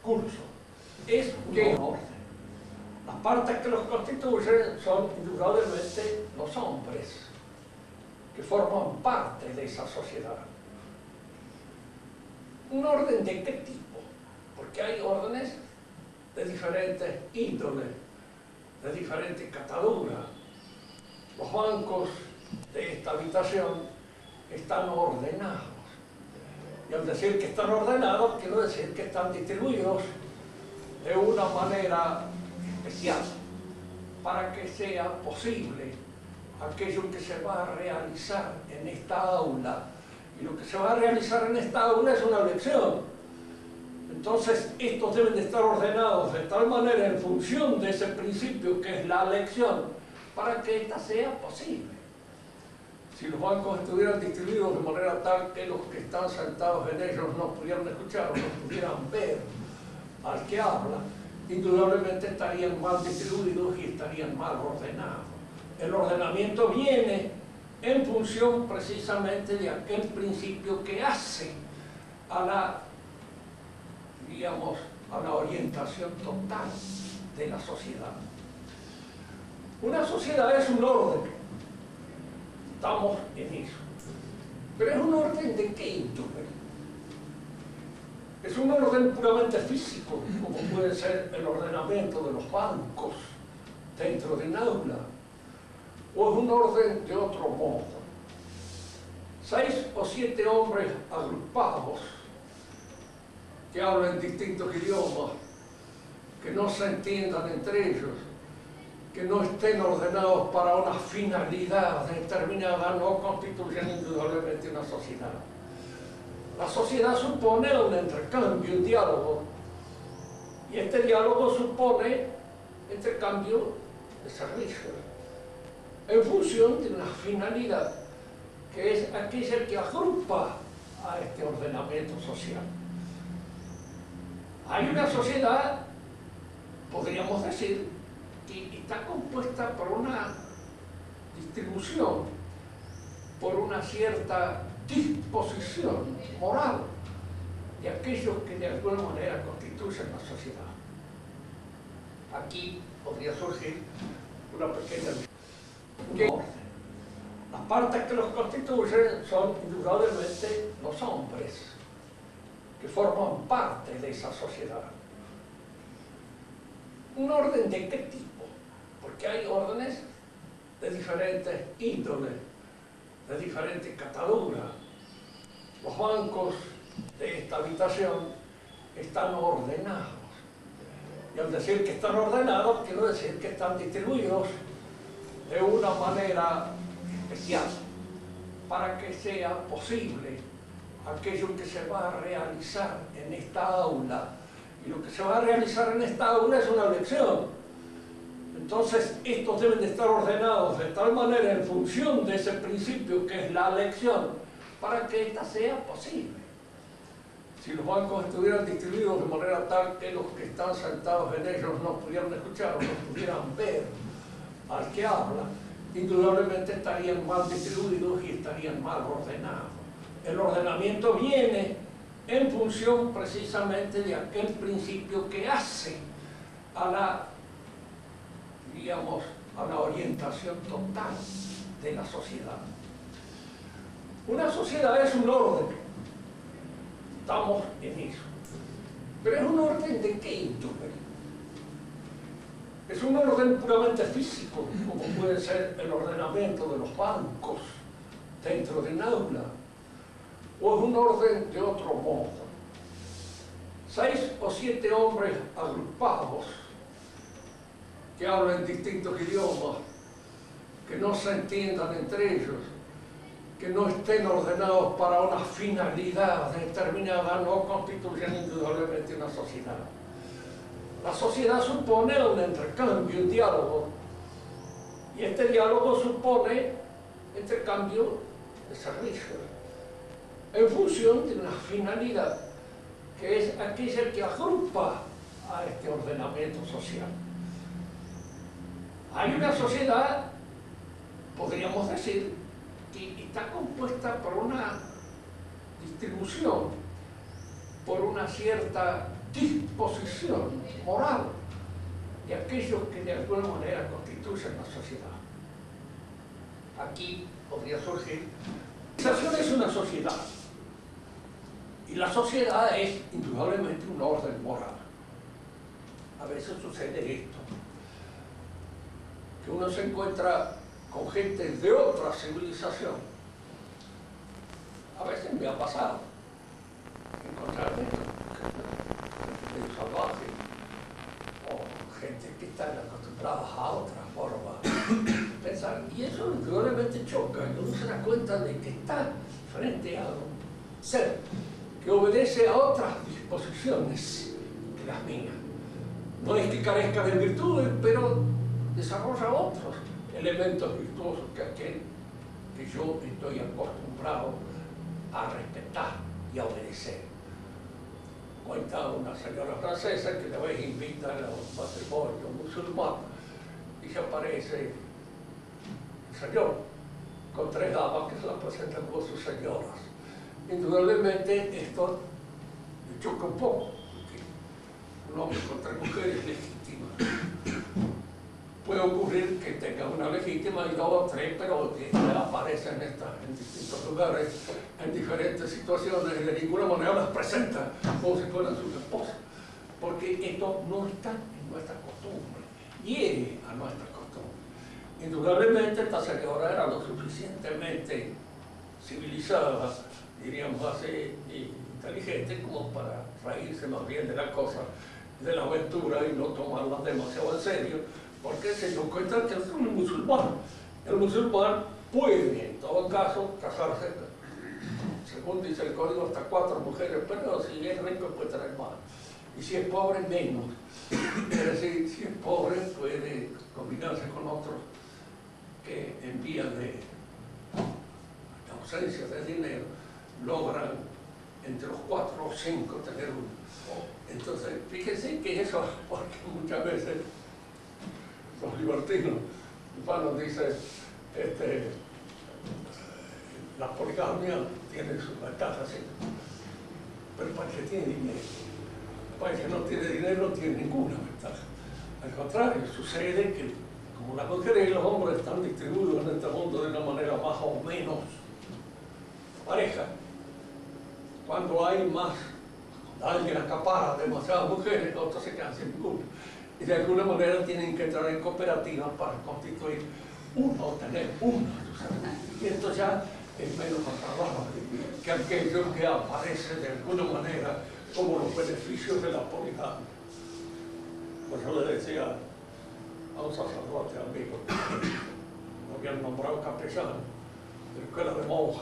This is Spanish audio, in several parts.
curso es que las partes que los constituyen son indudablemente los hombres, que forman parte de esa sociedad. ¿Un orden de qué tipo? Porque hay órdenes de diferentes índoles, de diferentes cataduras. Los bancos de esta habitación están ordenados. Y al decir que están ordenados, quiero decir que están distribuidos de una manera especial para que sea posible aquello que se va a realizar en esta aula. Y lo que se va a realizar en esta aula es una lección. Entonces, estos deben de estar ordenados de tal manera en función de ese principio que es la lección, para que ésta sea posible. Si los bancos estuvieran distribuidos de manera tal que los que están sentados en ellos no pudieran escuchar o no pudieran ver al que habla, indudablemente estarían mal distribuidos y estarían mal ordenados. El ordenamiento viene en función precisamente de aquel principio que hace a la, digamos, a la orientación total de la sociedad. Una sociedad es un orden, estamos en eso, pero es un orden de qué índole. Es un orden puramente físico, como puede ser el ordenamiento de los bancos dentro de un aula, o es un orden de otro modo. 6 o 7 hombres agrupados que hablan distintos idiomas, que no se entiendan entre ellos, que no estén ordenados para una finalidad determinada, no constituyen indudablemente una sociedad. La sociedad supone un intercambio, un diálogo, y este diálogo supone intercambio de servicios en función de una finalidad, que es aquella que agrupa a este ordenamiento social. Hay una sociedad, podríamos decir, que está compuesta por una distribución, por una cierta disposición moral de aquellos que de alguna manera constituyen la sociedad. Aquí podría surgir una pequeña orden. Las partes que los constituyen son indudablemente los hombres, que forman parte de esa sociedad. ¿Un orden de qué tipo? Porque hay órdenes de diferentes índoles, de diferentes cataduras. Los bancos de esta habitación están ordenados. Y al decir que están ordenados, quiero decir que están distribuidos de una manera especial para que sea posible aquello que se va a realizar en esta aula. Y lo que se va a realizar en esta aula es una lección. Entonces, estos deben de estar ordenados de tal manera en función de ese principio que es la lección, para que ésta sea posible. Si los bancos estuvieran distribuidos de manera tal que los que están sentados en ellos no pudieran escuchar o no pudieran ver al que habla, indudablemente estarían mal distribuidos y estarían mal ordenados. El ordenamiento viene en función precisamente de aquel principio que hace a la, digamos, a la orientación total de la sociedad. Una sociedad es un orden, estamos en eso, pero es un orden de qué índole. Es un orden puramente físico, como puede ser el ordenamiento de los bancos dentro de un aula, o es un orden de otro modo. 6 o 7 hombres agrupados que hablan distintos idiomas, que no se entiendan entre ellos, que no estén ordenados para una finalidad determinada, no constituyen indudablemente una sociedad. La sociedad supone un intercambio, un diálogo, y este diálogo supone intercambio de servicios en función de una finalidad, que es aquella que agrupa a este ordenamiento social. Hay una sociedad, podríamos decir, que está compuesta por una distribución, por una cierta disposición moral de aquellos que de alguna manera constituyen la sociedad. Aquí podría surgir, la sociedad es una sociedad, y la sociedad es indudablemente un orden moral. A veces sucede esto, que uno se encuentra con gente de otra civilización. A veces me ha pasado encontrarme gente salvaje o gente que está acostumbrada a otra forma de pensar, y eso indudablemente choca, y uno se da cuenta de que está frente a un ser que obedece a otras disposiciones que las mías. No es que carezca de virtudes, pero desarrolla otros elementos virtuosos que aquel que yo estoy acostumbrado a respetar y a obedecer. Cuenta una señora francesa que la vez invita a un matrimonio musulmán y se aparece el señor con 3 damas que se las presentan como sus señoras. Indudablemente esto le choca un poco, porque un hombre con 3 mujeres legítimas. Puede ocurrir que tenga una legítima y 2 o 3, pero que aparecen en distintos lugares, en diferentes situaciones, y de ninguna manera las presenta como si fueran sus esposas, porque esto no está en nuestra costumbre, hiere a nuestra costumbre. Indudablemente esta señora era lo suficientemente civilizada, diríamos así, y inteligente como para reírse más bien de la cosa, de la aventura, y no tomarla demasiado en serio, porque se dio cuenta que es un musulmán. El musulmán puede, en todo caso, casarse, según dice el código, hasta 4 mujeres, pero si es rico puede tener más. Y si es pobre, menos. Es decir, si es pobre, puede combinarse con otros que en vía de ausencia de dinero logran entre los 4 o 5 tener uno. Entonces, fíjense que eso, porque muchas veces los libertinos nos dicen la poligamia tiene sus ventajas, ¿sí? Pero para el que tiene dinero, para el que no tiene dinero no tiene ninguna ventaja. Al contrario, sucede que como las mujeres y los hombres están distribuidos en este mundo de una manera más o menos pareja, cuando hay más, alguien acapara demasiadas mujeres, otros se quedan sin ninguna. Y de alguna manera tienen que entrar en cooperativas para constituir uno o tener una. Y esto ya es menos agradable que aquello que aparece de alguna manera como los beneficios de la poligamia. Pues yo le decía a un sacerdote amigo, lo habían nombrado capellán de la escuela de monjas,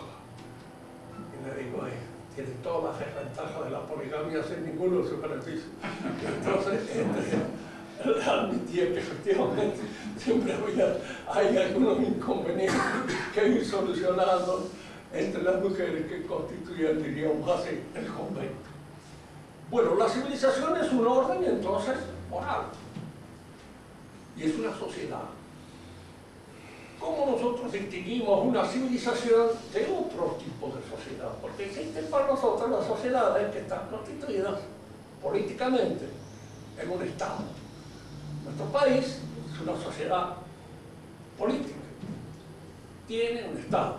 y le digo, tiene todas las desventajas de la poligamia sin ninguno de sus beneficios. Entonces, admitía que efectivamente siempre hay algunos inconvenientes que ir solucionando entre las mujeres que constituyen, diríamos así, el convento. Bueno, la civilización es un orden entonces moral y es una sociedad. ¿Cómo nosotros distinguimos una civilización de otro tipo de sociedad? Porque existen para nosotros las sociedades que están constituidas políticamente en un Estado. Nuestro país es una sociedad política, tiene un Estado.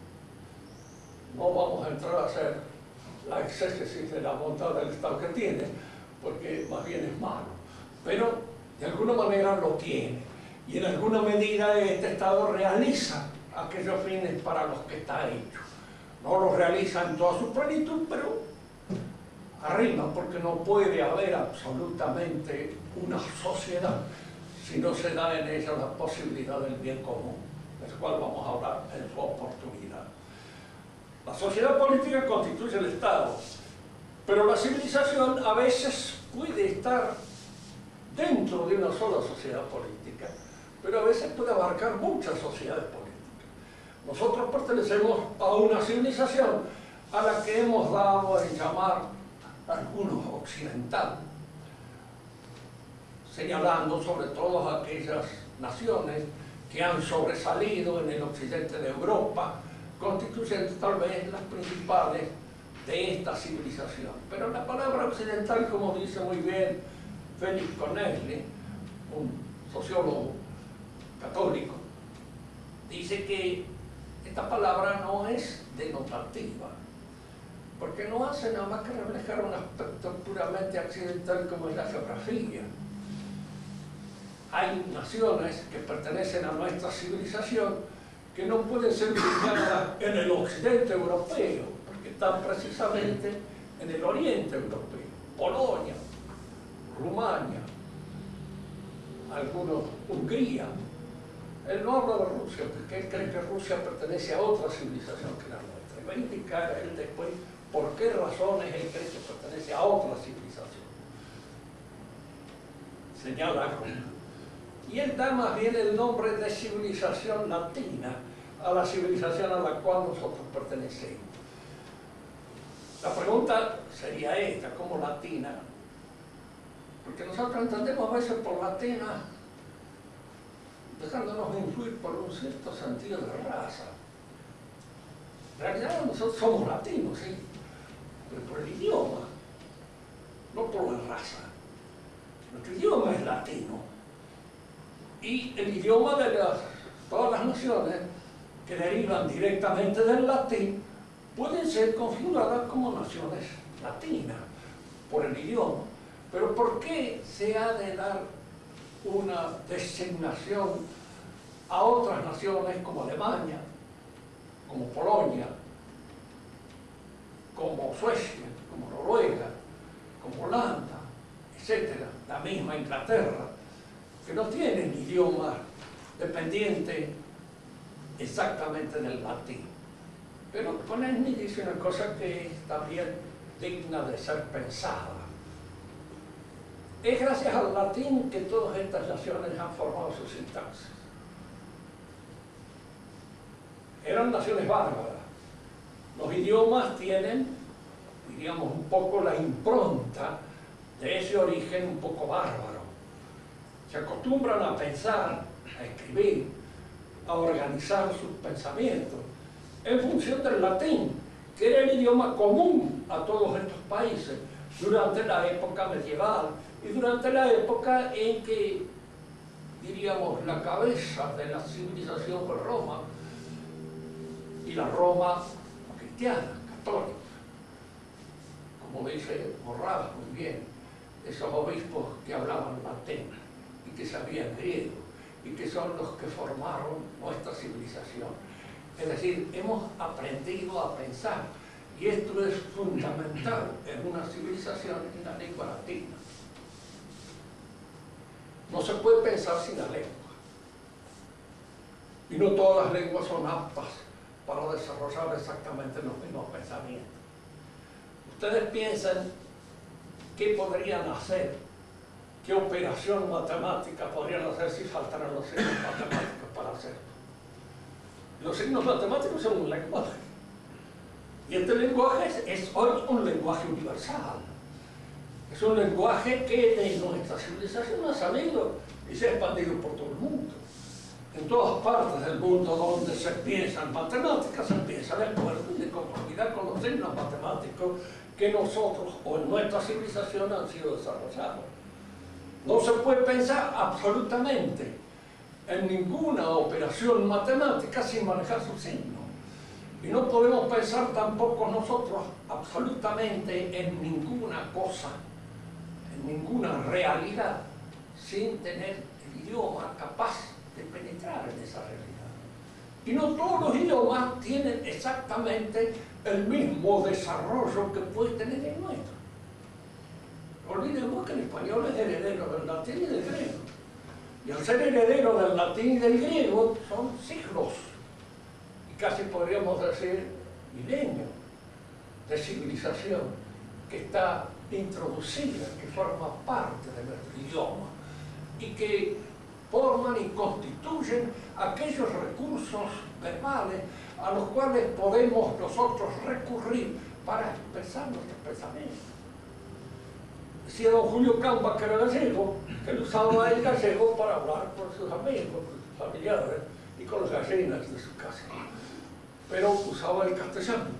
No vamos a entrar a hacer la exégesis de la bondad del Estado que tiene, porque más bien es malo, pero de alguna manera lo tiene, y en alguna medida este Estado realiza aquellos fines para los que está hecho. No los realiza en toda su plenitud, pero arriba, porque no puede haber absolutamente una sociedad si no se da en ella la posibilidad del bien común, del cual vamos a hablar en su oportunidad. La sociedad política constituye el Estado, pero la civilización a veces puede estar dentro de una sola sociedad política, pero a veces puede abarcar muchas sociedades políticas. Nosotros pertenecemos a una civilización a la que hemos dado en llamar algunos occidentales, señalando sobre todo aquellas naciones que han sobresalido en el occidente de Europa, constituyendo tal vez las principales de esta civilización. Pero la palabra occidental, como dice muy bien Félix Corneli, un sociólogo católico, dice que esta palabra no es denotativa, porque no hace nada más que reflejar un aspecto puramente accidental como es la geografía. Hay naciones que pertenecen a nuestra civilización que no pueden ser ubicadas en el occidente europeo, porque están precisamente en el oriente europeo. Polonia, Rumania, algunos Hungría. Él no habla de Rusia, porque él cree que Rusia pertenece a otra civilización que la nuestra. Y va a indicar él después por qué razones él cree que pertenece a otra civilización. Señala Roma. Y él da más bien el nombre de civilización latina a la civilización a la cual nosotros pertenecemos. La pregunta sería esta, ¿cómo latina? Porque nosotros entendemos a veces por latina dejándonos influir por un cierto sentido de raza. En realidad nosotros somos latinos, sí, pero por el idioma, no por la raza. Nuestro idioma es latino. Y el idioma de todas las naciones que derivan directamente del latín pueden ser configuradas como naciones latinas por el idioma. Pero ¿por qué se ha de dar una designación a otras naciones como Alemania, como Polonia, como Suecia, como Noruega, como Holanda, etcétera, la misma Inglaterra, que no tienen idioma dependiente exactamente del latín? Pero Corneli dice una cosa que es también digna de ser pensada. Es gracias al latín que todas estas naciones han formado su sintaxis. Eran naciones bárbaras. Los idiomas tienen, diríamos, un poco la impronta de ese origen un poco bárbaro. Se acostumbran a pensar, a escribir, a organizar sus pensamientos en función del latín, que era el idioma común a todos estos países durante la época medieval y durante la época en que, diríamos, la cabeza de la civilización fue Roma, y la Roma cristiana, católica. Como dice Morrada muy bien, esos obispos que hablaban latín y que sabían griego y que son los que formaron nuestra civilización. Es decir, hemos aprendido a pensar, y esto es fundamental en una civilización en la lengua latina. No se puede pensar sin la lengua. Y no todas las lenguas son aptas para desarrollar exactamente los mismos pensamientos. Ustedes piensan qué podrían hacer, qué operación matemática podrían hacer si faltaran los signos matemáticos para hacerlo. Los signos matemáticos son un lenguaje. Y este lenguaje es hoy un lenguaje universal. Es un lenguaje que de nuestra civilización ha salido y se ha expandido por todo el mundo. En todas partes del mundo donde se piensa en matemáticas, se piensa de acuerdo y de conformidad con los signos matemáticos que nosotros o en nuestra civilización han sido desarrollados. No se puede pensar absolutamente en ninguna operación matemática sin manejar sus signos. Y no podemos pensar tampoco nosotros absolutamente en ninguna cosa, en ninguna realidad, sin tener el idioma capaz de penetrar en esa realidad. Y no todos los idiomas tienen exactamente el mismo desarrollo que puede tener el nuestro. No olvidemos que el español es heredero del latín y del griego. Y al ser heredero del latín y del griego son siglos, y casi podríamos decir milenios de civilización que está introducida, que forma parte de nuestro idioma y que forman y constituyen aquellos recursos verbales a los cuales podemos nosotros recurrir para expresar nuestros pensamientos. Decía don Julio Camba, que era gallego, que él usaba el gallego para hablar con sus amigos, con sus familiares y con las gallinas de su casa. Pero usaba el castellano,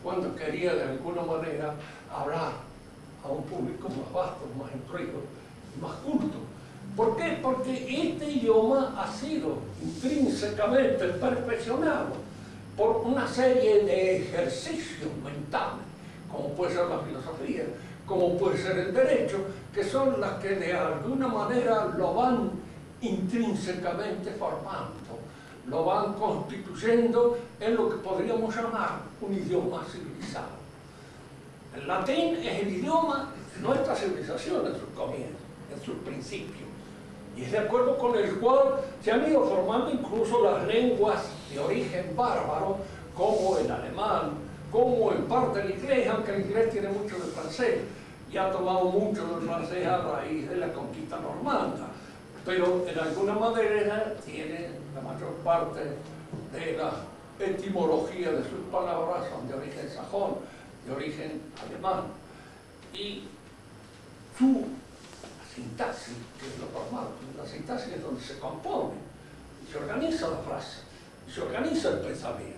cuando quería de alguna manera hablar a un público más vasto, más instruido y más culto. ¿Por qué? Porque este idioma ha sido intrínsecamente perfeccionado por una serie de ejercicios mentales, como puede ser la filosofía, como puede ser el derecho, que son las que de alguna manera lo van intrínsecamente formando, lo van constituyendo en lo que podríamos llamar un idioma civilizado. El latín es el idioma de nuestra civilización en sus comienzos, en sus principios, y es de acuerdo con el cual se han ido formando incluso las lenguas de origen bárbaro, como el alemán, como en parte el inglés, aunque el inglés tiene mucho de francés, y ha tomado mucho del francés a raíz de la conquista normanda, pero en alguna manera tiene la mayor parte de la etimología de sus palabras son de origen sajón, de origen alemán, y su sintaxis, que es lo normal, la sintaxis es donde se compone, y se organiza la frase, y se organiza el pensamiento.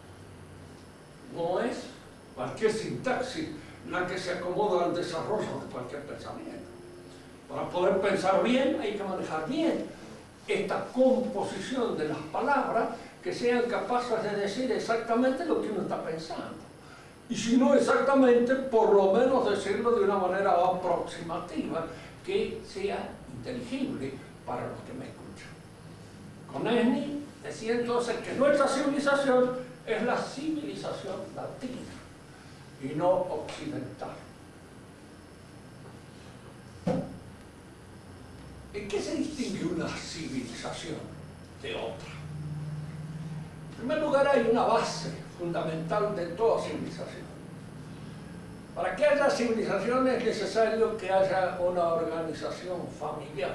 No es cualquier sintaxis la que se acomoda al desarrollo de cualquier pensamiento. Para poder pensar bien hay que manejar bien esta composición de las palabras que sean capaces de decir exactamente lo que uno está pensando. Y si no exactamente, por lo menos decirlo de una manera aproximativa que sea inteligible para los que me escuchan. Comneni decía entonces que nuestra civilización es la civilización latina y no occidental. ¿En qué se distingue una civilización de otra? En primer lugar, hay una base fundamental de toda civilización. Para que haya civilización es necesario que haya una organización familiar.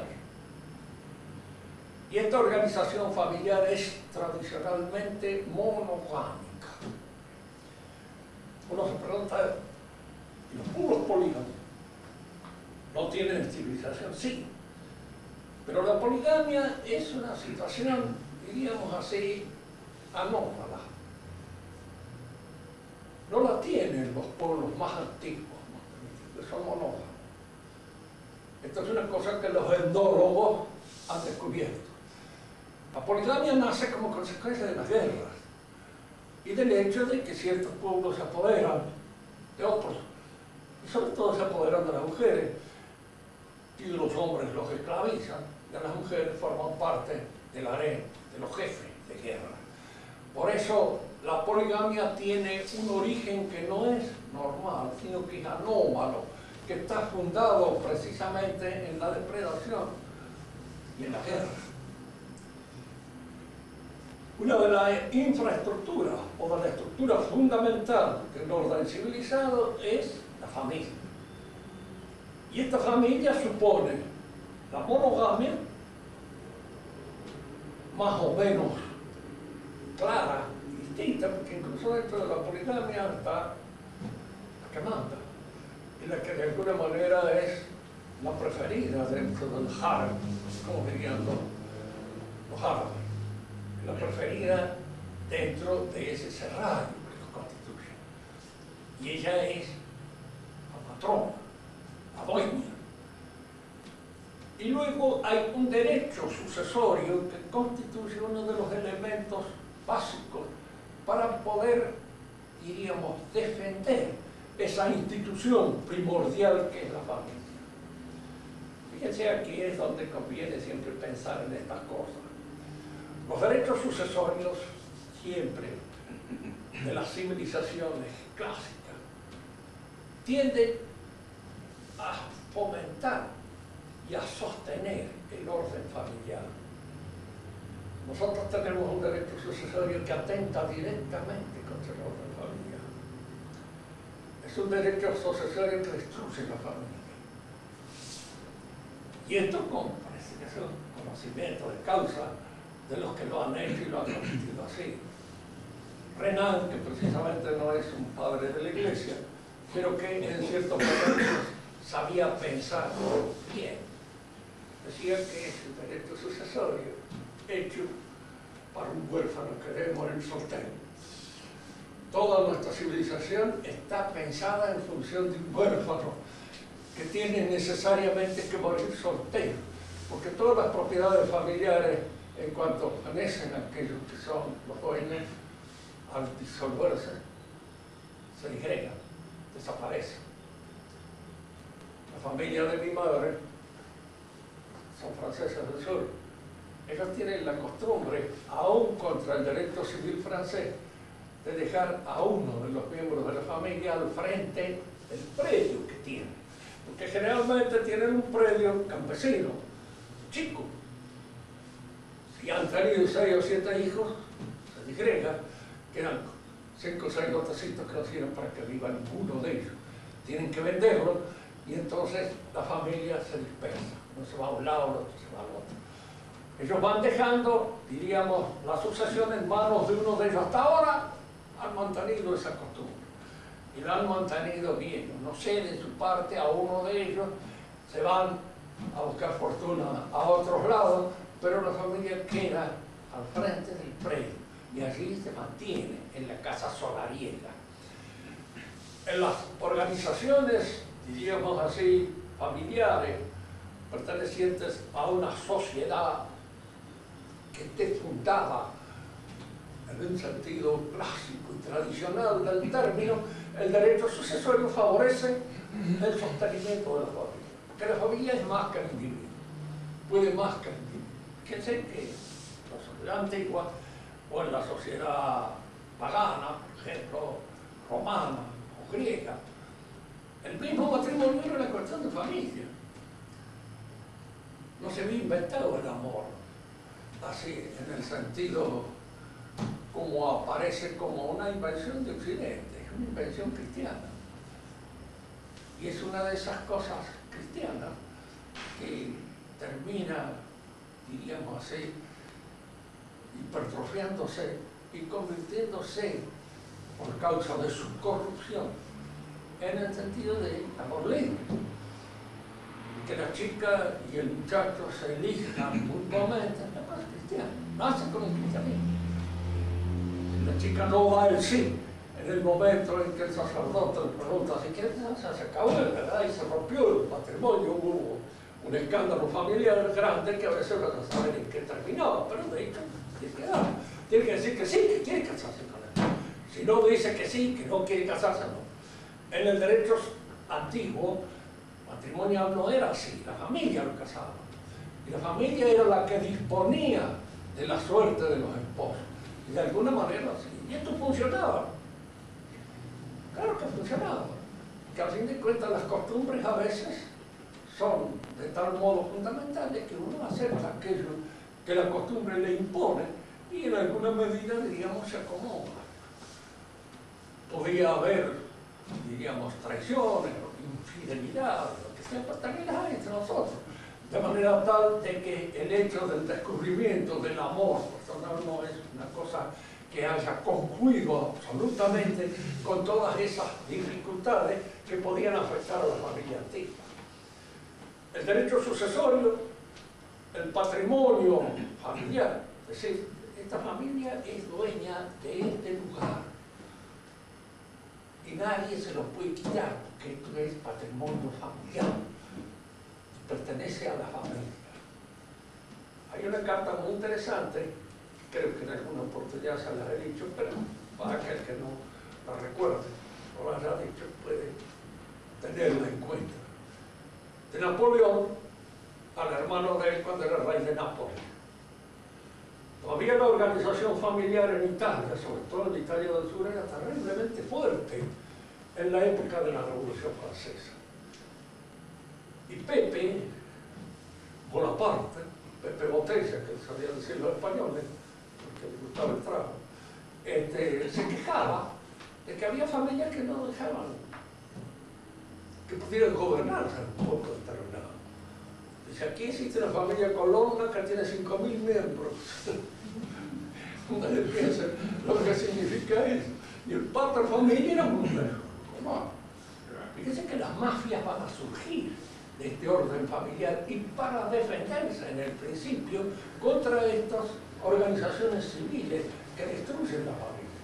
Y esta organización familiar es tradicionalmente monogámica. Uno se pregunta, ¿y los pueblos polígamos no tienen civilización? Sí. Pero la poligamia es una situación, diríamos así, anómala. No la tienen los pueblos más antiguos, que son monógamos. Esto es una cosa que los etnólogos han descubierto. La poligamia nace como consecuencia de las guerras y del hecho de que ciertos pueblos se apoderan de otros, y sobre todo se apoderan de las mujeres, y de los hombres los esclavizan, y las mujeres forman parte del harén, de los jefes de guerra. Por eso la poligamia tiene un origen que no es normal, sino que es anómalo, que está fundado precisamente en la depredación y en la guerra. Una de las infraestructuras o de la estructura fundamental del orden civilizado es la familia. Y esta familia supone la monogamia, más o menos clara, distinta, porque incluso dentro de la poligamia está la que manda, y la que de alguna manera es la preferida dentro del harem, como dirían los árabes, la preferida dentro de ese serrallo que los constituye. Y ella es la patrona, la dueña. Y luego hay un derecho sucesorio que constituye uno de los elementos básicos para poder, diríamos, defender esa institución primordial que es la familia. Fíjense, aquí es donde conviene siempre pensar en estas cosas. Los derechos sucesorios siempre de las civilizaciones clásicas tienden a fomentar y a sostener el orden familiar. Nosotros tenemos un derecho sucesorio que atenta directamente contra el orden familiar. Es un derecho sucesorio que destruye la familia. Y esto con conocimiento de causa de los que lo han hecho y lo han constituido así. Renan, que precisamente no es un padre de la Iglesia, pero que en ciertos momentos sabía pensar bien. Decía que es el derecho sucesorio hecho para un huérfano que debe morir soltero. Toda nuestra civilización está pensada en función de un huérfano que tiene necesariamente que morir soltero, porque todas las propiedades familiares, en cuanto pertenecen a aquellos que son los dueños, al disolverse, se disgregan, desaparecen. La familia de mi madre son franceses del sur. Ellos tienen la costumbre, aún contra el derecho civil francés, de dejar a uno de los miembros de la familia al frente del predio que tienen. Porque generalmente tienen un predio campesino, chico. Si han tenido 6 o 7 hijos, se disgrega, quedan 5 o 6 lotecitos que no sirven para que vivan uno de ellos. Tienen que venderlo y entonces la familia se dispersa. Uno se va a un lado, el otro se va al otro. Ellos van dejando, diríamos, la sucesión en manos de uno de ellos. Hasta ahora han mantenido esa costumbre y la han mantenido bien. No sé, de su parte, a uno de ellos se van a buscar fortuna a otros lados, pero la familia queda al frente del predio y allí se mantiene en la casa solariega. En las organizaciones, diríamos así, familiares, pertenecientes a una sociedad que esté fundada en un sentido clásico y tradicional del término, el derecho sucesorio favorece el sostenimiento de la familia. Que la familia es más que el individuo, puede más que el individuo. Fíjense que en la sociedad antigua o en la sociedad pagana, por ejemplo, romana o griega, el mismo matrimonio era una cuestión de familia. No se había inventado el amor así, en el sentido como aparece como una invención de Occidente, es una invención cristiana. Y es una de esas cosas cristianas que termina, diríamos así, hipertrofiándose y convirtiéndose, por causa de su corrupción, en el sentido de amor libre. Que la chica y el muchacho se elijan mutuamente, es una cosa cristiana, nace con el cristianismo. Si la chica no va al sí, en el momento en que el sacerdote le pregunta si quiere casarse, se acabó, ¿verdad? Y se rompió el matrimonio, hubo un escándalo familiar grande que a veces no se sabe en qué terminaba, pero de hecho tiene que decir que sí, que quiere casarse con él. Si no dice que sí, que no quiere casarse, no. En el derecho antiguo, matrimonial no era así, la familia lo casaba. Y la familia era la que disponía de la suerte de los esposos. Y de alguna manera así. Y esto funcionaba. Claro que funcionaba. Que al fin de cuentas las costumbres a veces son de tal modo fundamentales que uno acepta aquello que la costumbre le impone y en alguna medida, diríamos, se acomoda. Podía haber, diríamos, traiciones, infidelidad, lo que sea, pero también las hay entre nosotros. De manera tal de que el hecho del descubrimiento del amor personal no es una cosa que haya concluido absolutamente con todas esas dificultades que podían afectar a la familia antigua. El derecho sucesorio, el patrimonio familiar, es decir, esta familia es dueña de este lugar y nadie se lo puede quitar porque esto es patrimonio familiar, pertenece a la familia. Hay una carta muy interesante, creo que en alguna oportunidad se la he dicho, pero para aquel que no la recuerde o la haya dicho puede tenerla en cuenta. De Napoleón al hermano de él cuando era rey de Nápoles. Todavía la organización familiar en Italia, sobre todo en Italia del Sur, era terriblemente fuerte en la época de la Revolución Francesa. Y Pepe Bonaparte, Pepe Botella, que sabía decir los españoles, porque le gustaba el trago, se quejaba de que había familias que no dejaban que pudieran gobernarse un poco determinado. Dice, aquí existe la familia Colonna que tiene 5.000 miembros. Uno piensa lo que significa eso. Y el padre de familia era muy lejos. Fíjense que las mafias van a surgir de este orden familiar y para defenderse en el principio contra estas organizaciones civiles que destruyen la familia.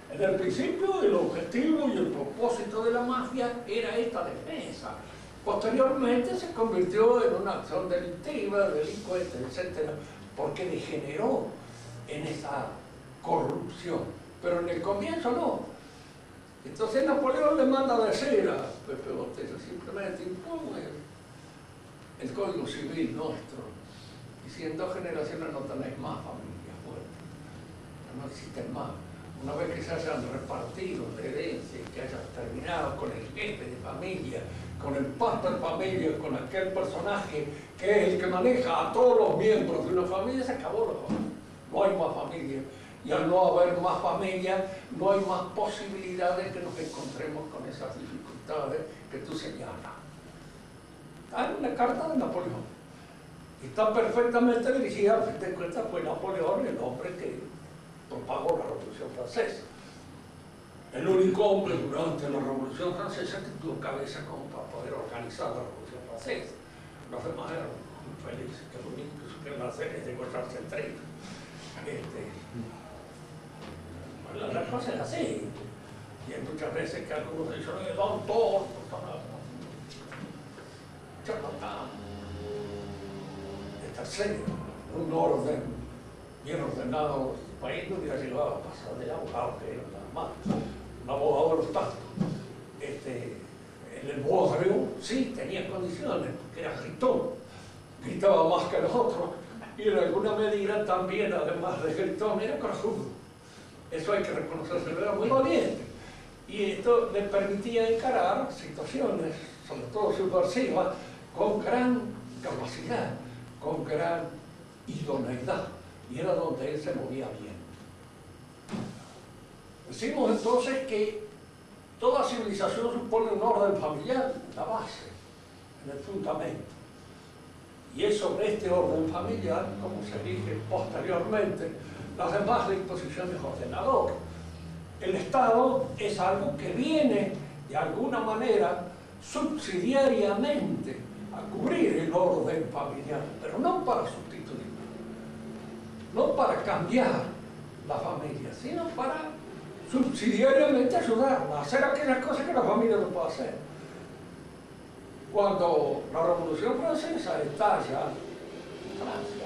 En el principio, el objetivo y el propósito de la mafia era esta defensa. Posteriormente se convirtió en una acción delictiva, delincuente, etc., porque degeneró en esa corrupción. Pero en el comienzo no. Entonces Napoleón le manda a decir a Pepe Botella, simplemente impone el Código Civil nuestro, y si en 2 generaciones no tenéis más familias fuertes, no existen más. Una vez que se hayan repartido la herencia, que hayan terminado con el jefe de familia, con el padre de familia, con aquel personaje que es el que maneja a todos los miembros de una familia, se acabó la familia. No hay más familia. Y al no haber más familia, no hay más posibilidades de que nos encontremos con esas dificultades que tú señalas. Hay una carta de Napoleón. Y está perfectamente dirigida, al fin de cuentas, fue Napoleón el hombre que propagó la Revolución Francesa. El único hombre durante la Revolución Francesa que tuvo cabeza como para poder organizar la Revolución Francesa. Los demás eran felices, que lo único que supieron hacer es encontrarse entre ellos. La cosa es así. Y hay muchas veces que algunos dicen, don todo, charlatán. Tercero, un orden bien ordenado, el país no hubiera llegado a pasar de abogado, que era nada más, un abogado de los tantos. En el Bodrio sí tenía condiciones, porque era gritón, gritaba más que los otros, y en alguna medida también, además de gritón, era corajudo. Eso hay que reconocerse, era muy valiente. Y esto le permitía encarar situaciones, sobre todo subversivas, con gran capacidad, con gran idoneidad, y era donde él se movía bien. Decimos entonces que toda civilización supone un orden familiar, la base, en el fundamento. Y es sobre este orden familiar, como se dice posteriormente, las demás disposiciones ordenadoras. El Estado es algo que viene, de alguna manera, subsidiariamente a cubrir el orden familiar, pero no para sustituirlo, no para cambiar la familia, sino para subsidiariamente ayudarla a hacer aquellas cosas que la familia no puede hacer. Cuando la Revolución Francesa estalla en Francia,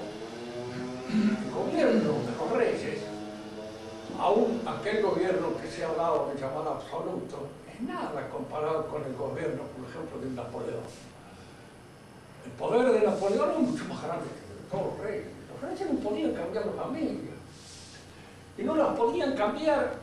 el gobierno de los reyes, aún aquel gobierno que se ha dado de llamar absoluto, es nada comparado con el gobierno, por ejemplo, de Napoleón. El poder de Napoleón es mucho más grande que el de todos los reyes. Los reyes no podían cambiar la familia. Y no las podían cambiar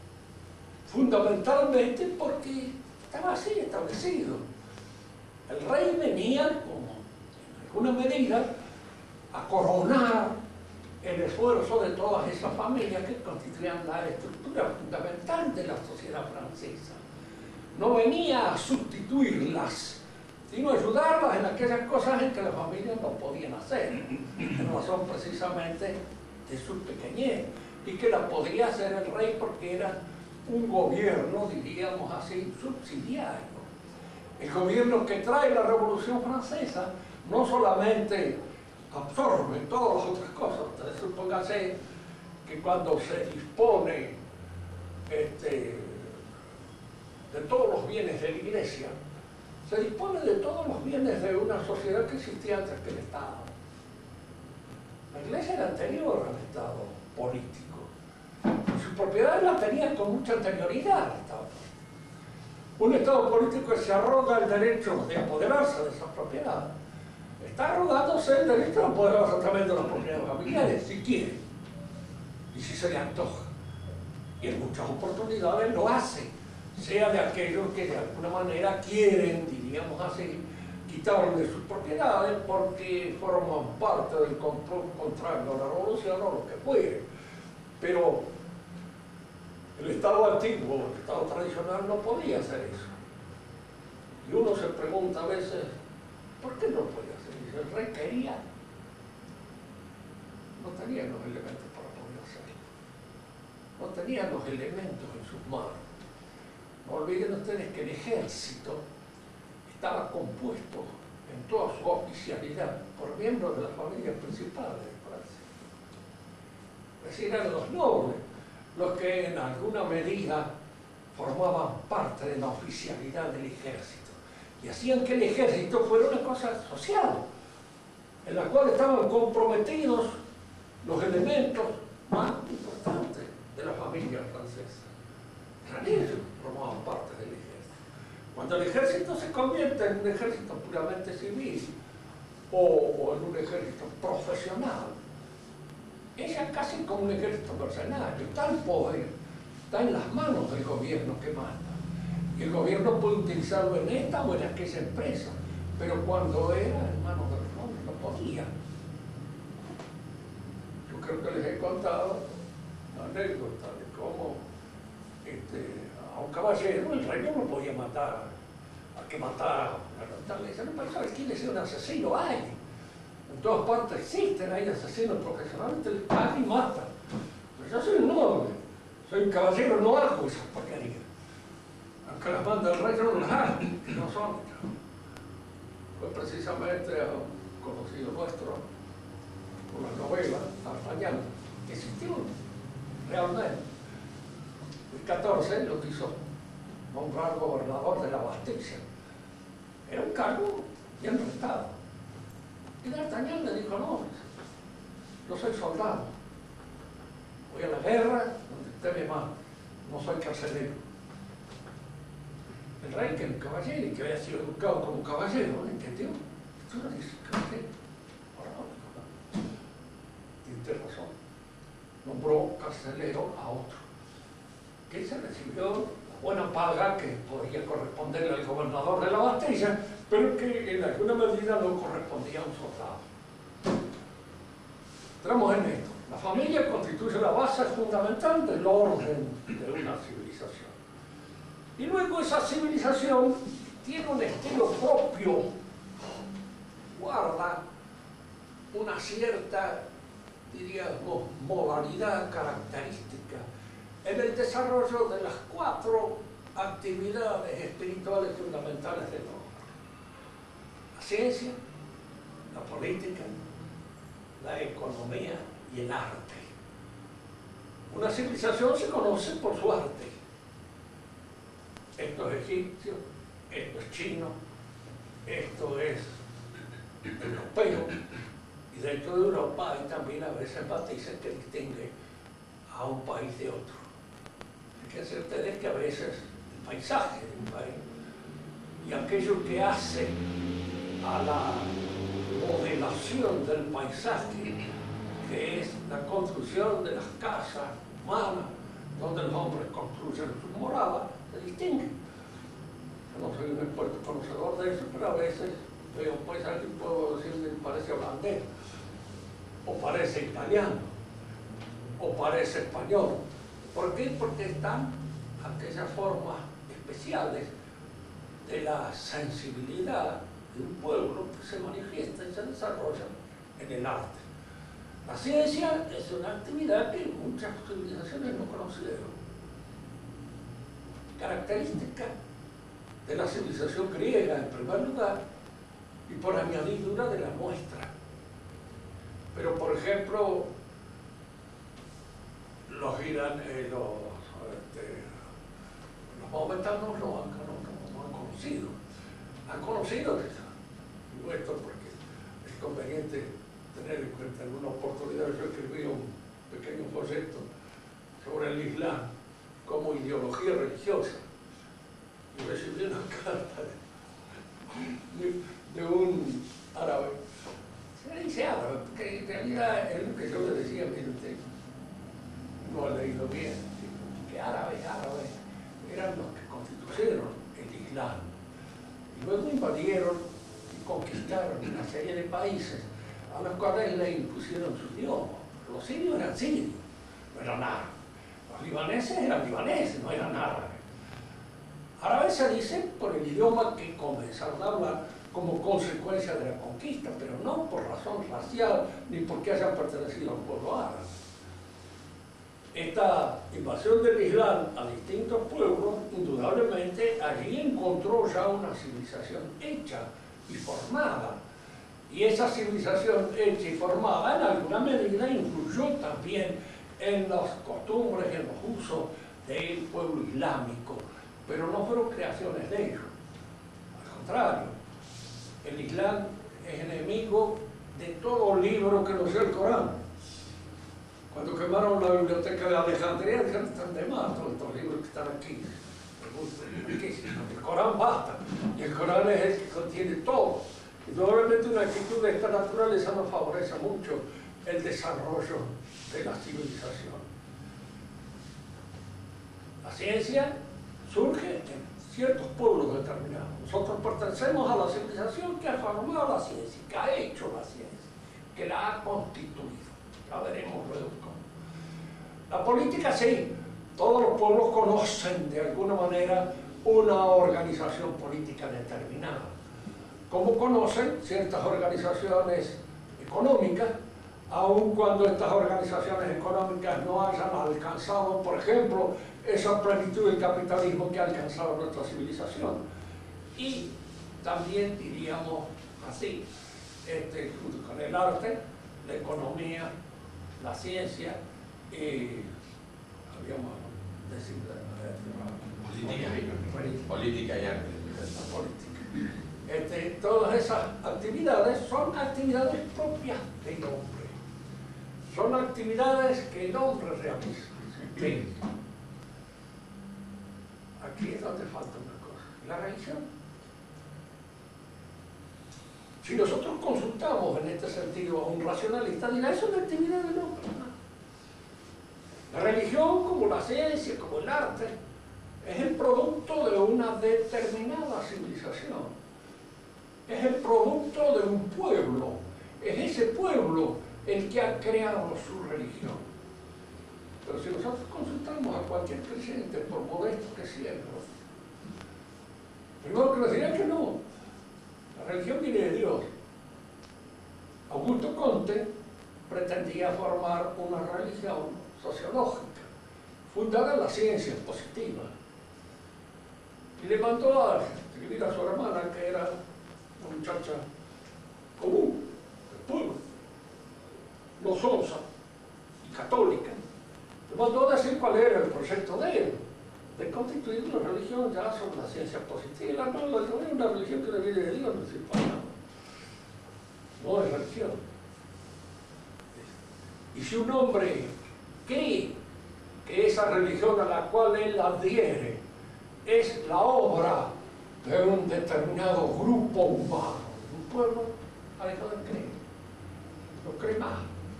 fundamentalmente porque estaba así establecido. El rey venía, como en alguna medida, a coronar el esfuerzo de todas esas familias que constituían la estructura fundamental de la sociedad francesa. No venía a sustituirlas, sino a ayudarlas en aquellas cosas en que las familias no podían hacer, en razón precisamente de su pequeñez, y que la podía hacer el rey porque era un gobierno, diríamos así, subsidiario. El gobierno que trae la Revolución Francesa no solamente absorbe todas las otras cosas. Ustedes supónganse que cuando se dispone de todos los bienes de la Iglesia, se dispone de todos los bienes de una sociedad que existía antes que el Estado. La Iglesia era anterior al Estado político. Sus propiedades las tenía con mucha anterioridad al Estado político. Un Estado político que se arroga el derecho de apoderarse de esas propiedades, está arrogándose el derecho de apoderarse también de las propiedades familiares, si quiere, y si se le antoja. Y en muchas oportunidades lo hace, sea de aquellos que de alguna manera quieren, diríamos así, quitarle sus propiedades porque forman parte del control contrario a la revolución o lo que fuere. Pero el Estado antiguo, el Estado tradicional no podía hacer eso. Y uno se pregunta a veces, ¿por qué no podía hacer eso? El rey quería, no tenía los elementos para poder hacerlo. No tenía los elementos en sus manos. No olviden ustedes que el ejército estaba compuesto en toda su oficialidad por miembros de las familias principales de Francia. Es decir, eran los nobles. los que en alguna medida formaban parte de la oficialidad del ejército y hacían que el ejército fuera una cosa social, en la cual estaban comprometidos los elementos más importantes de la familia francesa. Eran ellos que formaban parte del ejército. Cuando el ejército se convierte en un ejército puramente civil o en un ejército profesional, es ya casi como un ejército mercenario. Tal poder está en las manos del gobierno que manda. Y el gobierno puede utilizarlo en esta o en aquella empresa, pero cuando era en manos de los hombres no podía. Yo creo que les he contado la anécdota de cómo a un caballero el rey no lo podía matar, a que matara. Le dice, no, pero ¿sabes quién es un asesino? Hay. En todas partes existen, hay asesinos profesionales, te pagan y matan. Pero yo soy un noble, soy un caballero, no hago esas porquerías. Aunque las manda el rey, yo no las hago, que no son. Fue precisamente a un conocido nuestro, por la novela, D'Artagnan, que existió realmente. El 14 lo quiso nombrar gobernador de la Bastilla. Era un cargo bien rentado. Y D'Artagnan le dijo, no, yo soy soldado, voy a la guerra donde usted me manda, no soy carcelero. El rey, que era un caballero y que había sido educado como caballero, ¿no entendió? Tú no dices caballero. Ahora no, tienes razón. Nombró carcelero a otro, que se recibió la buena paga que podría corresponderle al gobernador de la Bastilla, pero que en alguna medida no correspondía a un soldado. Entramos en esto. La familia constituye la base fundamental del orden de una civilización. Y luego esa civilización tiene un estilo propio, guarda una cierta, diríamos, modalidad característica en el desarrollo de las 4 actividades espirituales fundamentales del hombre: la ciencia, la política, la economía y el arte. Una civilización se conoce por su arte. Esto es egipcio, esto es chino, esto es europeo, y dentro de Europa hay también a veces matices que distinguen a un país de otro. Fíjense ustedes que a veces el paisaje de un país y aquello que hace a la modelación del paisaje, que es la construcción de las casas humanas, donde los hombres construyen sus moradas, se distinguen. Yo no soy un experto conocedor de eso, pero a veces veo un paisaje y puedo decir que parece holandés, o parece italiano, o parece español. ¿Por qué? Porque están aquellas formas especiales de la sensibilidad de un pueblo que se manifiesta y se desarrolla en el arte. La ciencia es una actividad que muchas civilizaciones no conocieron. Característica de la civilización griega, en primer lugar, y por añadidura de la nuestra. Pero, por ejemplo, los maometanos no han conocido. Han conocido esto porque es conveniente tener en cuenta. En una oportunidad yo escribí un pequeño folleto sobre el Islam como ideología religiosa y recibí una carta de un árabe. Se le dice árabe, porque en realidad es lo que yo le decía, mire usted, no ha leído bien, que árabes eran los que constituyeron el Islam. Y luego invadieron y conquistaron una serie de países a los cuales le impusieron su idioma. Los sirios eran sirios, no eran árabes. Los libaneses eran libaneses, no eran árabes. Árabes se dice por el idioma que comenzaron a hablar como consecuencia de la conquista, pero no por razón racial ni porque hayan pertenecido a un pueblo árabe. Esta invasión del Islam a distintos pueblos, indudablemente, allí encontró ya una civilización hecha y formada. Y esa civilización hecha y formada, en alguna medida, influyó también en las costumbres y en los usos del pueblo islámico, pero no fueron creaciones de ellos. Al contrario, el Islam es enemigo de todo libro que no sea el Corán. Cuando quemaron la biblioteca de Alejandría, dijeron que están de más todos estos libros que están aquí. El Corán basta, y el Corán es el que contiene todo. Y probablemente una actitud de esta naturaleza nos favorece mucho el desarrollo de la civilización. La ciencia surge en ciertos pueblos determinados. Nosotros pertenecemos a la civilización que ha formado la ciencia, que ha hecho la ciencia, que la ha constituido. Ya veremos luego cómo. La política sí. Todos los pueblos conocen de alguna manera una organización política determinada. Como conocen ciertas organizaciones económicas, aun cuando estas organizaciones económicas no hayan alcanzado, por ejemplo, esa plenitud del capitalismo que ha alcanzado nuestra civilización. Y también diríamos así, junto con el arte, la economía, la ciencia y política y arte. Todas esas actividades son actividades propias del hombre. Son actividades que el hombre realiza. Pero aquí es donde falta una cosa. La religión. Si nosotros consultamos en este sentido a un racionalista, dirá, eso es una actividad del hombre. La religión, como la ciencia, como el arte, es el producto de una determinada civilización. Es el producto de un pueblo. Es ese pueblo el que ha creado su religión. Pero si nosotros consultamos a cualquier creyente, por modesto que sea, primero que nos dirá que no. La religión viene de Dios. Augusto Comte pretendía formar una religión sociológica, fundada en las ciencias positivas. Y le mandó a escribir a su hermana, que era una muchacha común, del pueblo, no sonsa y católica. Le mandó a decir cuál era el proyecto de él, de constituir una religión ya sobre la ciencia positiva. Y la hermana le dijo, es una religión que no viene de Dios, no sirve para nada. No es religión. Y si un hombre cree que esa religión a la cual él adhiere es la obra de un determinado grupo humano, un pueblo, ha dejado de creer. No cree más.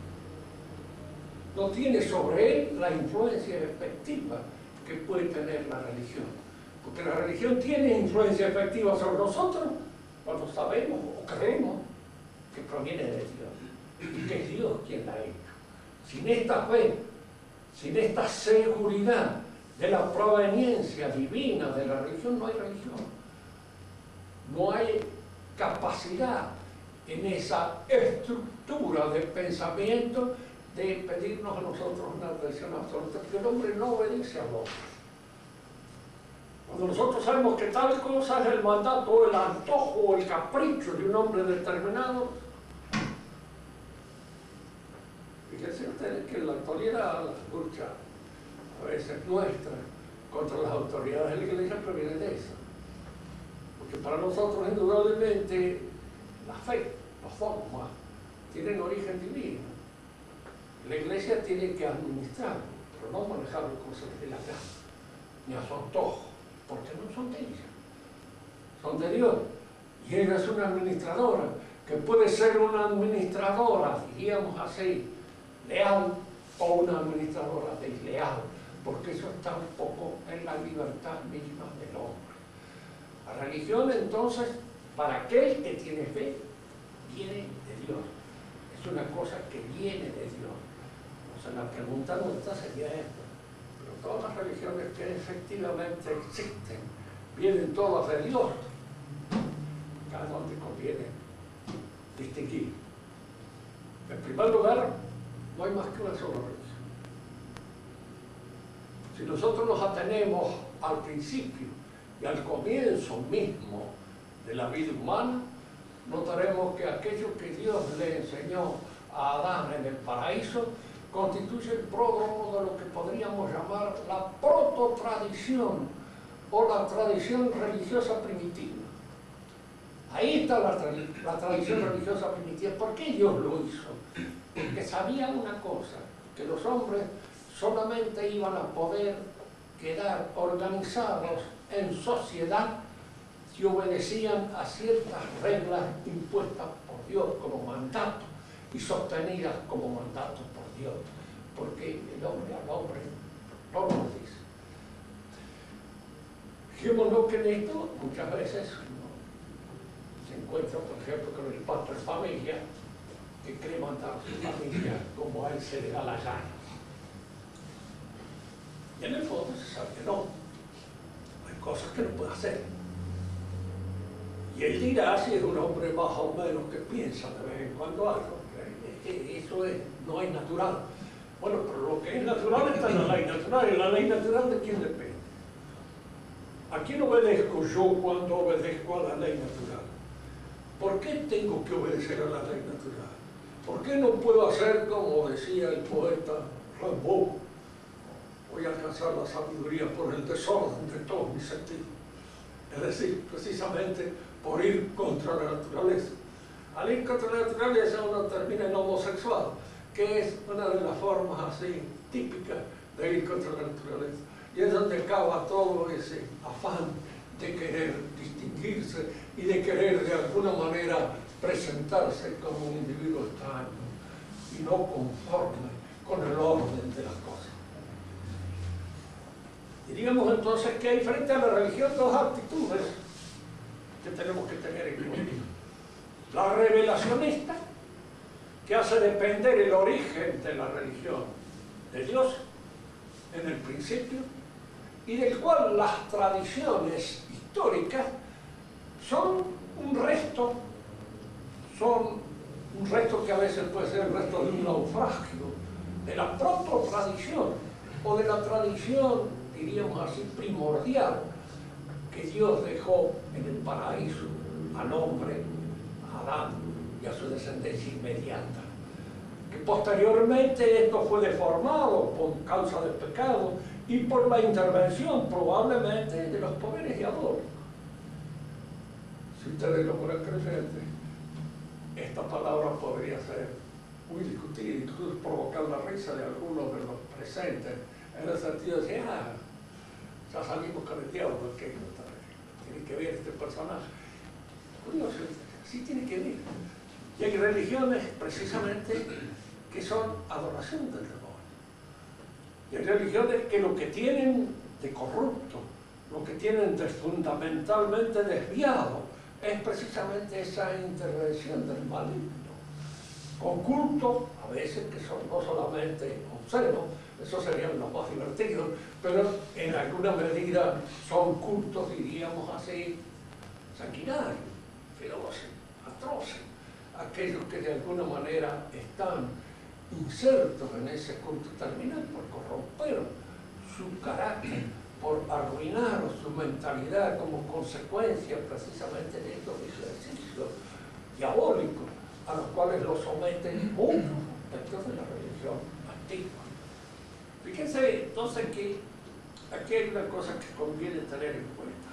No tiene sobre él la influencia efectiva que puede tener la religión. Porque la religión tiene influencia efectiva sobre nosotros cuando sabemos o creemos que proviene de Dios y que es Dios quien la ha hecho. Sin esta fe, sin esta seguridad de la proveniencia divina de la religión, no hay religión. No hay capacidad en esa estructura de pensamiento de pedirnos a nosotros una adhesión absoluta, porque el hombre no obedece a Dios. Cuando nosotros sabemos que tal cosa es el mandato, o el antojo, o el capricho de un hombre determinado, fíjense ustedes que en la actualidad la lucha a veces nuestra contra las autoridades de la Iglesia proviene de eso. Porque para nosotros indudablemente la fe, los dogmas, tienen origen divino. La Iglesia tiene que administrarlo, pero no manejarlo como se les dé la gana, ni a su antojo, porque no son de ella, son de Dios. Y ella es una administradora, que puede ser una administradora, diríamos así, leal, o una administradora desleal, porque eso está un poco en la libertad misma del hombre. La religión, entonces, para aquel que tiene fe, viene de Dios. Es una cosa que viene de Dios. O sea, la pregunta nuestra sería esta. Pero todas las religiones que efectivamente existen, vienen todas de Dios. Acá es donde conviene distinguir. En primer lugar, no hay más que una sola religión. Si nosotros nos atenemos al principio y al comienzo mismo de la vida humana, notaremos que aquello que Dios le enseñó a Adán en el paraíso constituye el pródromo de lo que podríamos llamar la prototradición o la tradición religiosa primitiva. Ahí está la tradición religiosa primitiva. ¿Por qué Dios lo hizo? Porque sabía una cosa, que los hombres solamente iban a poder quedar organizados en sociedad si obedecían a ciertas reglas impuestas por Dios como mandato y sostenidas como mandatos por Dios, porque el hombre al hombre no lo dice. Fijémonos que en esto muchas veces se encuentra, por ejemplo, con el padre de familia que cree mandar a su familia como a él se le da la gana. Y en el fondo se sabe que no. Hay cosas que no puede hacer. Y él dirá si es un hombre más o menos que piensa de vez en cuando algo. Eso no es natural. Bueno, pero lo que es natural está en la ley natural. ¿Y la ley natural de quién depende? ¿A quién obedezco yo cuando obedezco a la ley natural? ¿Por qué tengo que obedecer a la ley natural? ¿Por qué no puedo hacer como decía el poeta Rimbaud? Voy a alcanzar la sabiduría por el desorden de todos mis sentidos. Es decir, precisamente por ir contra la naturaleza. Al ir contra la naturaleza uno termina en homosexual, que es una de las formas así típicas de ir contra la naturaleza. Y es donde acaba todo ese afán de querer distinguirse y de querer de alguna manera presentarse como un individuo extraño y no conforme con el orden de las cosas. Diríamos entonces que hay frente a la religión dos actitudes que tenemos que tener en cuenta. La revelacionista, que hace depender el origen de la religión de Dios en el principio, y del cual las tradiciones históricas son un resto que a veces puede ser el resto de un naufragio, de la proto-tradición o de la tradición, diríamos así, primordial que Dios dejó en el paraíso al hombre, a Adán y a su descendencia inmediata. Que posteriormente esto fue deformado por causa del pecado y por la intervención probablemente de los poderes diabólicos. Si ustedes lo fueran creyentes, esta palabra podría ser muy discutida, incluso provocar la risa de algunos de los presentes, en el sentido de decir, ya salimos con el diablo, que tiene que ver este personaje. Curioso, sí tiene que ver. Y hay religiones precisamente que son adoración del demonio. Y hay religiones que lo que tienen de corrupto, lo que tienen de fundamentalmente desviado, es precisamente esa intervención del maligno. Con cultos, a veces que son no solamente obscenos, esos serían los más divertidos, pero en alguna medida son cultos, diríamos así, sanguinarios, feroces, atroces, aquellos que de alguna manera están insertos en ese culto terminal por corromper su carácter, por arruinar su mentalidad como consecuencia precisamente de estos ejercicios diabólicos a los cuales los someten muchos aspectos de la religión antigua. Fíjense entonces que aquí hay una cosa que conviene tener en cuenta.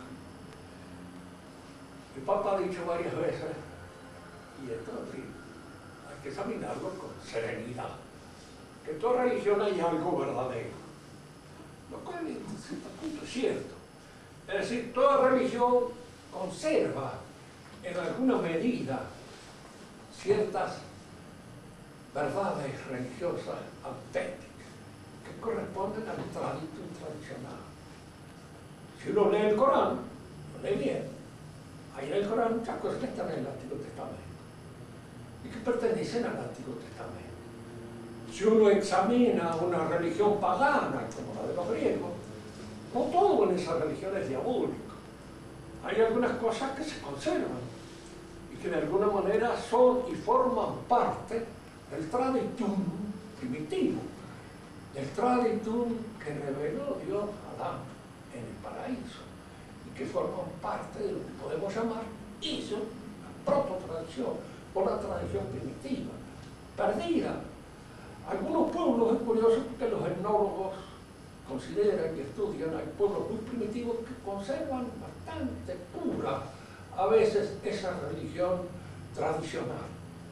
El Papa ha dicho varias veces, y esto hay que examinarlo con serenidad, que en toda religión hay algo verdadero, lo cual en cierto punto es cierto. Es decir, toda religión conserva en alguna medida ciertas verdades religiosas auténticas que corresponden al traditum tradicional. Si uno lee el Corán, lo lee bien. Ahí en el Corán muchas cosas que están en el Antiguo Testamento y que pertenecen al Antiguo Testamento. Si uno examina una religión pagana como la de los griegos, no todo en esa religión es diabólico. Hay algunas cosas que se conservan y que de alguna manera son y forman parte del traditum primitivo, del traditum que reveló Dios a Adán en el paraíso y que forman parte de lo que podemos llamar eso, la prototradición o la tradición primitiva, perdida. Algunos pueblos curioso porque los etnólogos consideran y estudian, hay pueblos muy primitivos que conservan bastante pura a veces esa religión tradicional.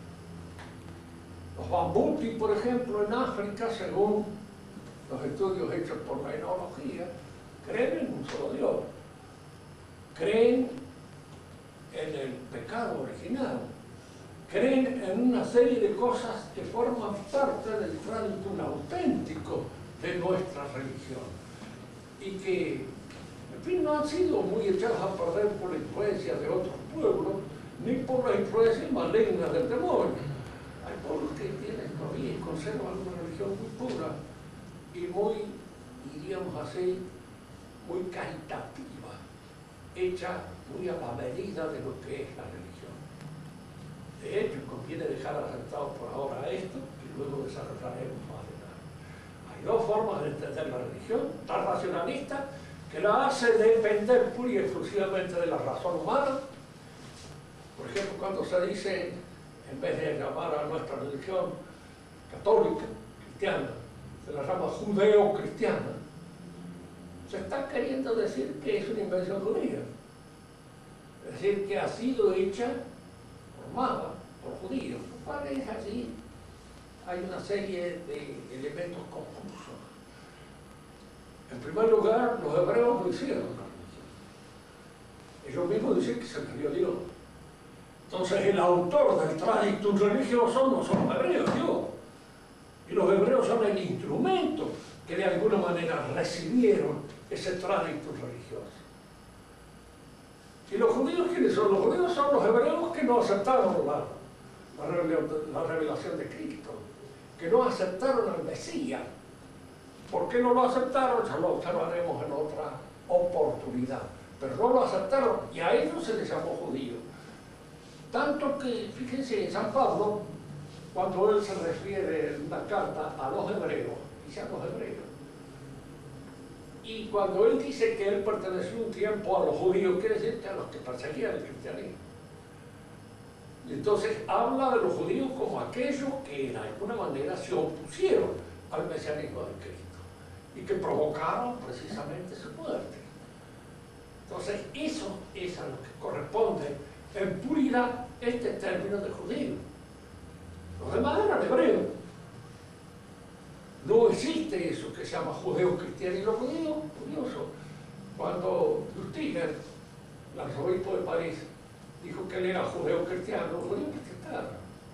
Los bambuti, por ejemplo, en África, según los estudios hechos por la etnología, creen en un solo Dios, creen en el pecado original, creen en una serie de cosas que forman parte del traditum auténtico de nuestra religión y que, en fin, no han sido muy echadas a perder por la influencia de otros pueblos ni por la influencia maligna del demonio. Hay pueblos que tienen todavía y conservan una religión muy pura y muy, diríamos así, muy caritativa, hecha muy a la medida de lo que es la religión. De hecho, conviene dejar asentado por ahora esto, que luego desarrollaremos más adelante. Hay dos formas de entender la religión: la racionalista, que la hace depender pura y exclusivamente de la razón humana. Por ejemplo, cuando se dice, en vez de llamar a nuestra religión católica, cristiana, se la llama judeo-cristiana, se está queriendo decir que es una invención judía. Es decir, que ha sido hecha, formada por judíos. Lo cual es allí, hay una serie de elementos confusos. En primer lugar, los hebreos no hicieron una religión. Ellos mismos dicen que se les dio Dios. Entonces, el autor del traditum religioso no son los hebreos, Dios. Y los hebreos son el instrumento que de alguna manera recibieron ese traditum religioso. ¿Y los judíos quiénes son? Los judíos son los hebreos que no aceptaron la revelación de Cristo, que no aceptaron al Mesías. ¿Por qué no lo aceptaron? Ya lo observaremos en otra oportunidad. Pero no lo aceptaron y a ellos se les llamó judíos. Tanto que, fíjense, San Pablo, cuando él se refiere en una carta a los hebreos, dice a los hebreos, y cuando él dice que él perteneció un tiempo a los judíos, quiere decir que a los que perseguían el cristianismo. Y entonces habla de los judíos como aquellos que de alguna manera se opusieron al mesianismo de Cristo y que provocaron precisamente su muerte. Entonces eso es a lo que corresponde en puridad este término de judío. Los demás eran hebreos. No existe eso que se llama judeo-cristiano. Y los judíos, curioso, cuando Justiner, el arzobispo de París, dijo que él era judeo-cristiano, los judíos protestaron.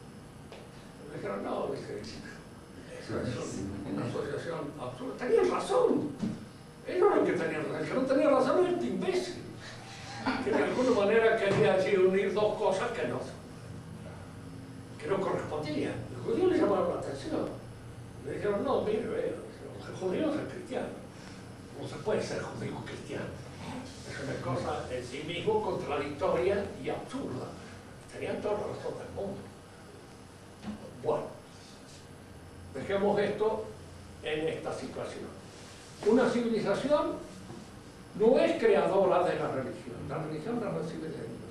Le dijeron, no, dice, eso es una asociación absurda. Tenían razón. Ellos eran los que tenían razón. El que no tenía razón era este imbécil, que de alguna manera quería allí unir dos cosas que no correspondían. Los judíos le llamaron la atención. Le dijeron, no, mire, los judíos son cristianos. No se puede ser judío cristiano. Es una cosa en sí mismo contradictoria y absurda. Tenían toda la razón del mundo. Bueno, dejemos esto en esta situación. Una civilización no es creadora de la religión la recibe de Dios.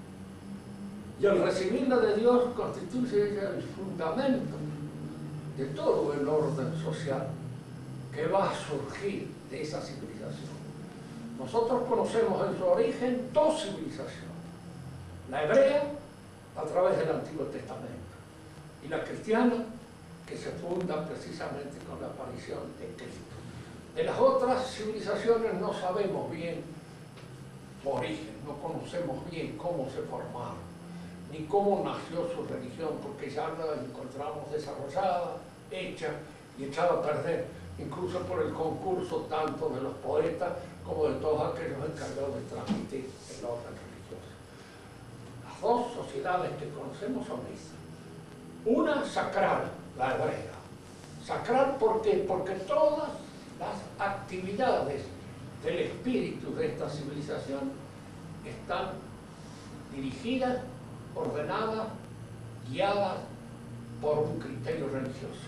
Y al recibirla de Dios constituye ella el fundamento de todo el orden social que va a surgir de esa civilización. Nosotros conocemos en su origen dos civilizaciones: la hebrea, a través del Antiguo Testamento, y la cristiana, que se funda precisamente con la aparición de Cristo. De las otras civilizaciones no sabemos bien su origen, no conocemos bien cómo se formaron, ni cómo nació su religión, porque ya la encontramos desarrollada, hecha y echada a perder, incluso por el concurso tanto de los poetas como de todos aquellos encargados de transmitir el orden religioso. Las dos sociedades que conocemos son esas. Una sacral, la hebrea. Sacral, ¿por qué? Porque todas las actividades del espíritu de esta civilización están dirigidas, ordenadas, guiadas por un criterio religioso.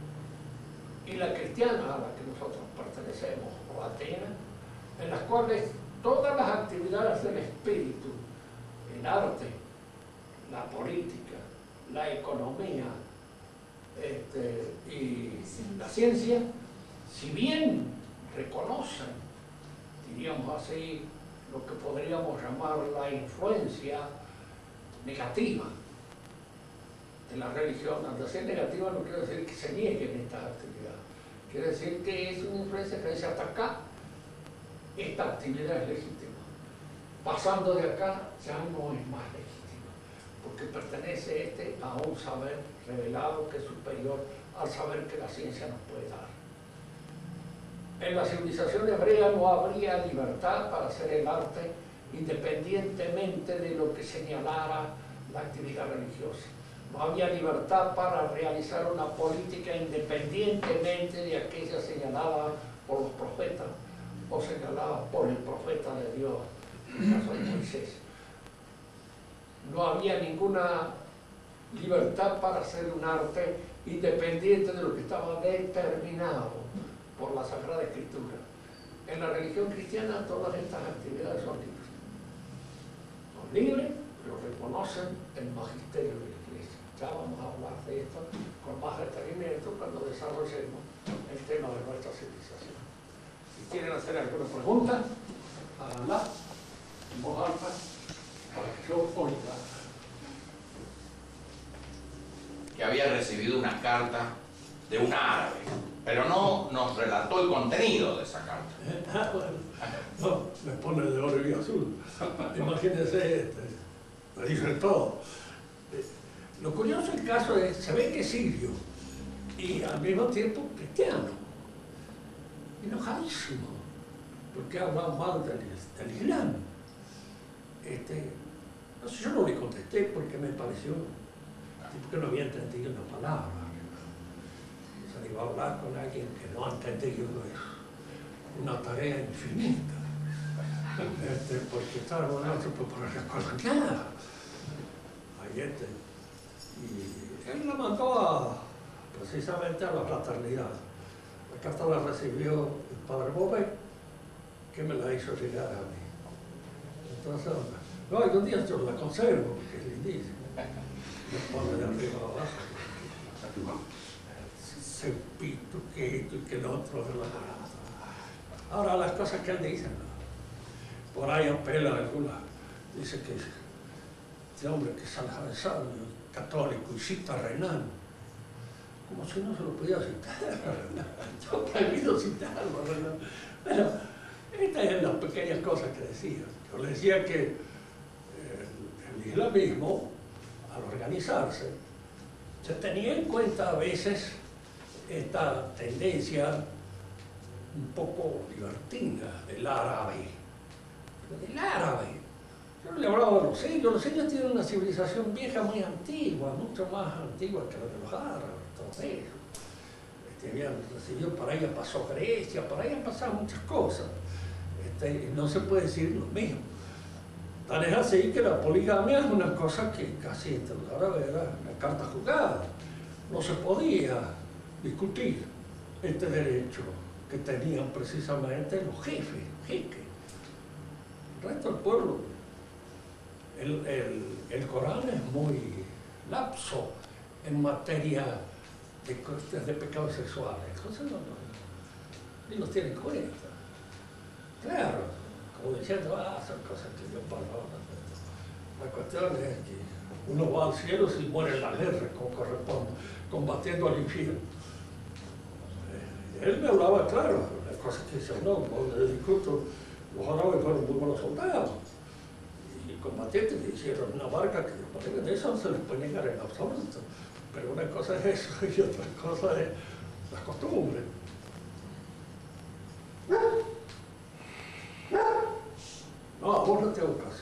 Y la cristiana a la que nosotros pertenecemos, o Atenas, en las cuales todas las actividades del espíritu, el arte, la política, la economía y la la ciencia, si bien reconocen, diríamos así, lo que podríamos llamar la influencia negativa de la religión. Al decir negativa no quiere decir que se nieguen estas actividades, quiere decir que es una influencia que dice hasta acá, esta actividad es legítima. Pasando de acá ya no es más legítima, porque pertenece a un saber revelado que es superior al saber que la ciencia nos puede dar. En la civilización hebrea no habría libertad para hacer el arte independientemente de lo que señalara la actividad religiosa. No había libertad para realizar una política independientemente de aquella señalada por los profetas o señalada por el profeta de Dios, en el caso de Moisés. No había ninguna libertad para hacer un arte independiente de lo que estaba determinado por la Sagrada Escritura. En la religión cristiana todas estas actividades son libres. Son libres, pero reconocen el magisterio de la Iglesia. Ya vamos a hablar de esto con más detenimiento cuando desarrollemos el tema de nuestra civilización. Si quieren hacer alguna pregunta, háganla en voz alta para que yo oiga. Que había recibido una carta de un árabe, pero no nos relató el contenido de esa carta. No, me pone de oro y azul. Imagínense, me dice todo. Lo curioso del caso es, se ve que es sirio y al mismo tiempo cristiano, enojadísimo, porque habla mal del Islam. No sé, yo no le contesté porque me pareció que no había entendido una palabra. O sea, iba a hablar con alguien que no ha entendido es una tarea infinita. Porque claro, no se puede poner las cosas claras. Y él la mandó precisamente a la fraternidad. La carta la recibió el padre Bobé, que me la hizo llegar a mí. Entonces, no, algún día yo la conservo, porque es lindísima. Me pone de arriba abajo. Se pito, que esto y que lo otro. Ahora las cosas que él dice, ¿no? Por ahí apela a alguna. Dice que este hombre que es aljanzado, católico y cita a Renan, como si no se lo podía citar. Yo prohibido citarlo a Renan. Bueno, estas eran las pequeñas cosas que decía. Yo le decía que el islamismo, al organizarse, se tenía en cuenta a veces esta tendencia un poco libertina del árabe. Yo no le hablaba de los indios tienen una civilización vieja muy antigua, mucho más antigua que la de los árabes, todo eso. Habían recibido, por ahí pasó Grecia, por ahí han pasado muchas cosas. No se puede decir lo mismo. Tal es así que la poligamia es una cosa que casi entre los árabes era una carta jugada. No se podía discutir este derecho que tenían precisamente los jefes, los jeques. El resto del pueblo. El Corán es muy lapso en materia de pecados sexuales. Entonces ni los tiene en cuenta. Claro, como diciendo, son cosas que Dios perdona. La cuestión es que uno va al cielo si muere en la guerra, como corresponde, combatiendo al infierno. Él me hablaba claro, las cosas que dice, no, le discuto, los árabes fueron muy buenos soldados. Y combatientes que hicieron una barca que de eso no se les puede negar en absoluto. Pero una cosa es eso y otra cosa es las costumbres. No, a vos no te hago caso.